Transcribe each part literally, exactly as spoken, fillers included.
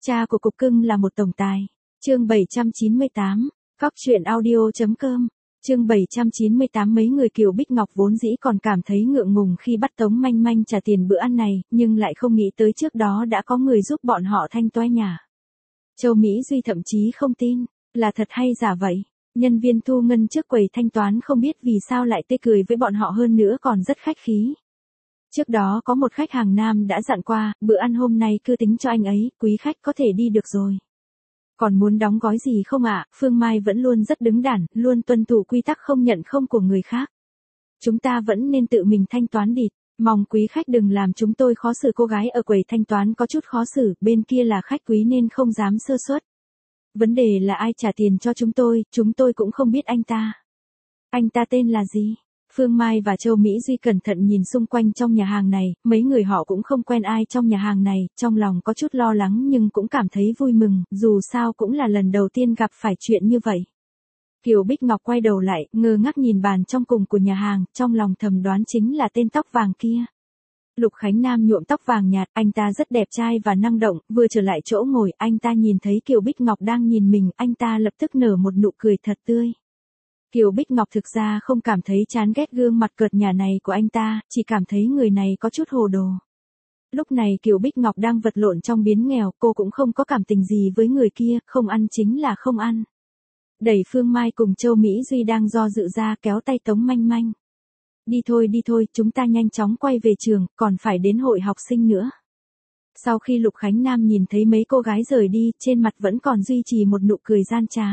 Cha của cục cưng là một tổng tài. Chương bảy trăm chín mươi tám, cóc truyện audio chấm com. Chương bảy trăm chín mươi tám mấy người Kiều Bích Ngọc vốn dĩ còn cảm thấy ngượng ngùng khi bắt Tống Manh Manh trả tiền bữa ăn này, nhưng lại không nghĩ tới trước đó đã có người giúp bọn họ thanh toái nhà. Châu Mỹ Duy thậm chí không tin, là thật hay giả vậy. Nhân viên thu ngân trước quầy thanh toán không biết vì sao lại tươi cười với bọn họ hơn nữa còn rất khách khí. Trước đó có một khách hàng nam đã dặn qua, bữa ăn hôm nay cứ tính cho anh ấy, quý khách có thể đi được rồi. Còn muốn đóng gói gì không ạ? À? Phương Mai vẫn luôn rất đứng đắn, luôn tuân thủ quy tắc không nhận không của người khác. Chúng ta vẫn nên tự mình thanh toán địt, mong quý khách đừng làm chúng tôi khó xử. Cô gái ở quầy thanh toán có chút khó xử, bên kia là khách quý nên không dám sơ suất. Vấn đề là ai trả tiền cho chúng tôi, chúng tôi cũng không biết anh ta. Anh ta tên là gì? Phương Mai và Châu Mỹ Duy cẩn thận nhìn xung quanh trong nhà hàng này, mấy người họ cũng không quen ai trong nhà hàng này, trong lòng có chút lo lắng nhưng cũng cảm thấy vui mừng, dù sao cũng là lần đầu tiên gặp phải chuyện như vậy. Kiều Bích Ngọc quay đầu lại, ngơ ngác nhìn bàn trong cùng của nhà hàng, trong lòng thầm đoán chính là tên tóc vàng kia. Lục Khánh Nam nhuộm tóc vàng nhạt, anh ta rất đẹp trai và năng động, vừa trở lại chỗ ngồi, anh ta nhìn thấy Kiều Bích Ngọc đang nhìn mình, anh ta lập tức nở một nụ cười thật tươi. Kiều Bích Ngọc thực ra không cảm thấy chán ghét gương mặt cợt nhả này của anh ta, chỉ cảm thấy người này có chút hồ đồ. Lúc này Kiều Bích Ngọc đang vật lộn trong biến nghèo, cô cũng không có cảm tình gì với người kia, không ăn chính là không ăn. Đẩy Phương Mai cùng Châu Mỹ Duy đang do dự ra, kéo tay Tống Manh Manh. Đi thôi đi thôi, chúng ta nhanh chóng quay về trường, còn phải đến hội học sinh nữa. Sau khi Lục Khánh Nam nhìn thấy mấy cô gái rời đi, trên mặt vẫn còn duy trì một nụ cười gian trá.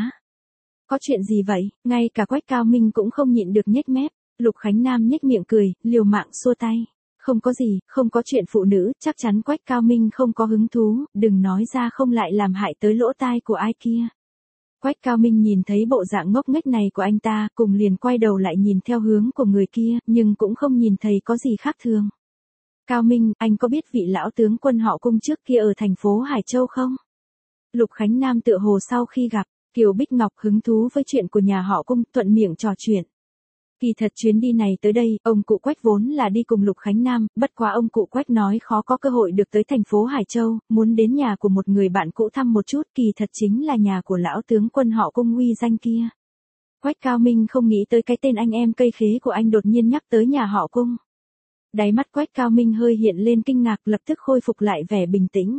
Có chuyện gì vậy? Ngay cả Quách Cao Minh cũng không nhịn được nhếch mép. Lục Khánh Nam nhếch miệng cười, liều mạng xua tay. Không có gì, không có chuyện phụ nữ, chắc chắn Quách Cao Minh không có hứng thú, đừng nói ra không lại làm hại tới lỗ tai của ai kia. Quách Cao Minh nhìn thấy bộ dạng ngốc nghếch này của anh ta, cùng liền quay đầu lại nhìn theo hướng của người kia, nhưng cũng không nhìn thấy có gì khác thường. Cao Minh, anh có biết vị lão tướng quân họ Cung trước kia ở thành phố Hải Châu không? Lục Khánh Nam tựa hồ sau khi gặp Kiều Bích Ngọc hứng thú với chuyện của nhà họ Cung, thuận miệng trò chuyện. Kỳ thật chuyến đi này tới đây, ông cụ Quách vốn là đi cùng Lục Khánh Nam, bất quá ông cụ Quách nói khó có cơ hội được tới thành phố Hải Châu, muốn đến nhà của một người bạn cũ thăm một chút, kỳ thật chính là nhà của lão tướng quân họ Cung uy danh kia. Quách Cao Minh không nghĩ tới cái tên anh em cây khế của anh đột nhiên nhắc tới nhà họ Cung. Đáy mắt Quách Cao Minh hơi hiện lên kinh ngạc, lập tức khôi phục lại vẻ bình tĩnh.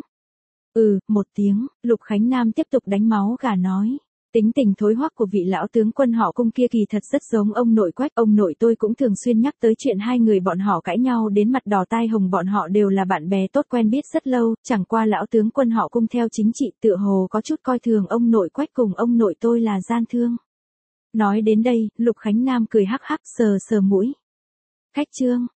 Ừ, một tiếng, Lục Khánh Nam tiếp tục đánh máu gà nói. Tính tình thối hoắc của vị lão tướng quân họ Cung kia kỳ thật rất giống ông nội Quách. Ông nội tôi cũng thường xuyên nhắc tới chuyện hai người bọn họ cãi nhau đến mặt đỏ tai hồng, bọn họ đều là bạn bè tốt quen biết rất lâu, chẳng qua lão tướng quân họ Cung theo chính trị tựa hồ có chút coi thường ông nội Quách cùng ông nội tôi là gian thương. Nói đến đây, Lục Khánh Nam cười hắc hắc sờ sờ mũi. Khách trương,